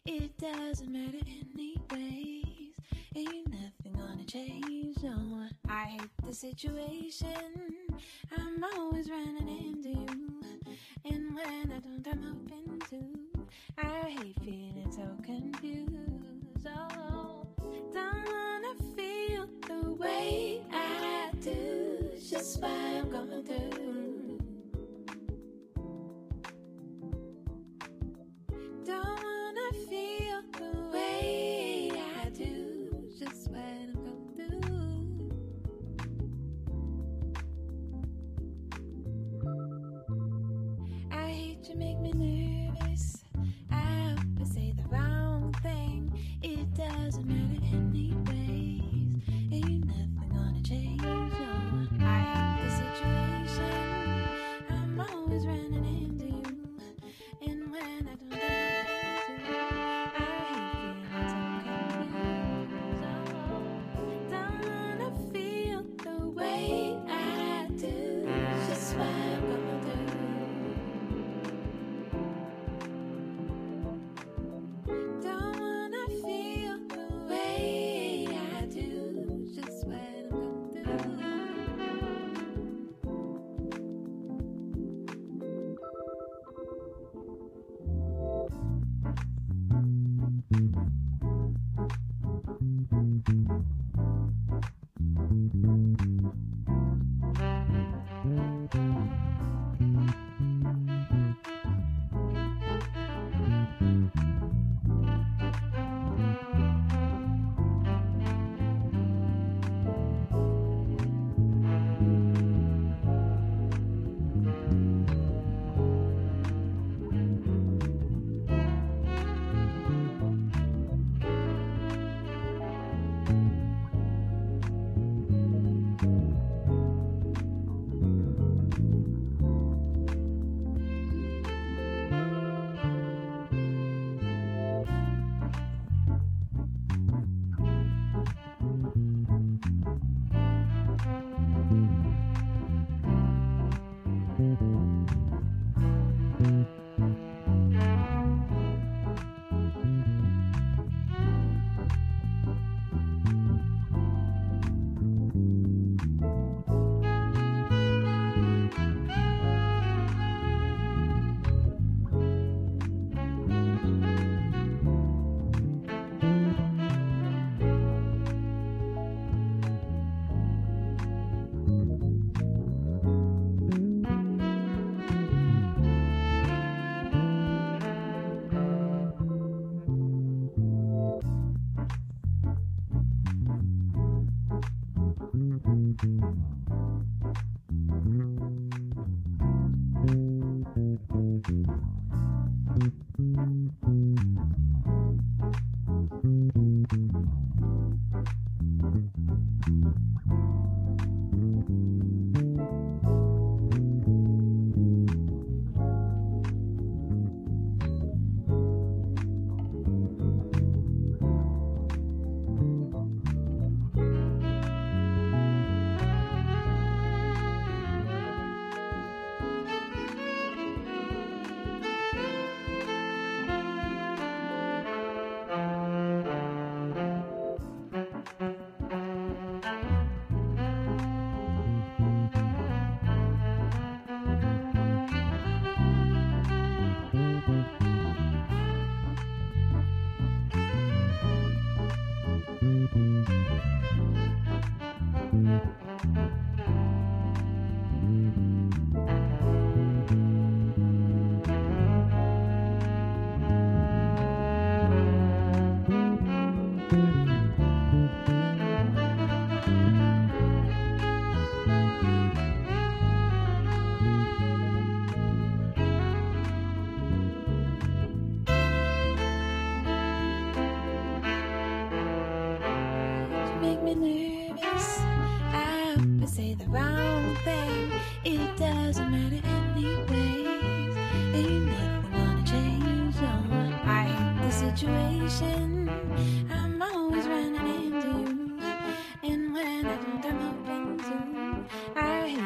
It doesn't matter anyways. Ain't nothing gonna change, no. I hate the situation. I'm always running into you. And when I don't, I'm open to. I hate feeling so confused. Oh, don't wanna feel the way I do. It's just what I'm going through. Don't wanna feel the way I do. Just what I'm going through. I hate to make me nervous. I hope I say the wrong thing. It doesn't matter anyways. Ain't nothing gonna change, no. I hate the situation. I'm always running into you. And when I don't have to, I hate feeling so confused. Oh, don't wanna feel the way I do. It's just what I'm going through. Don't wanna feel the way I do. Just what I'm going through. Make me nervous. I hope I say the wrong thing. It doesn't matter anyways. Ain't nothing gonna change, no. I hate the situation. I'm always running into you. And when I don't, I'm open to. I hate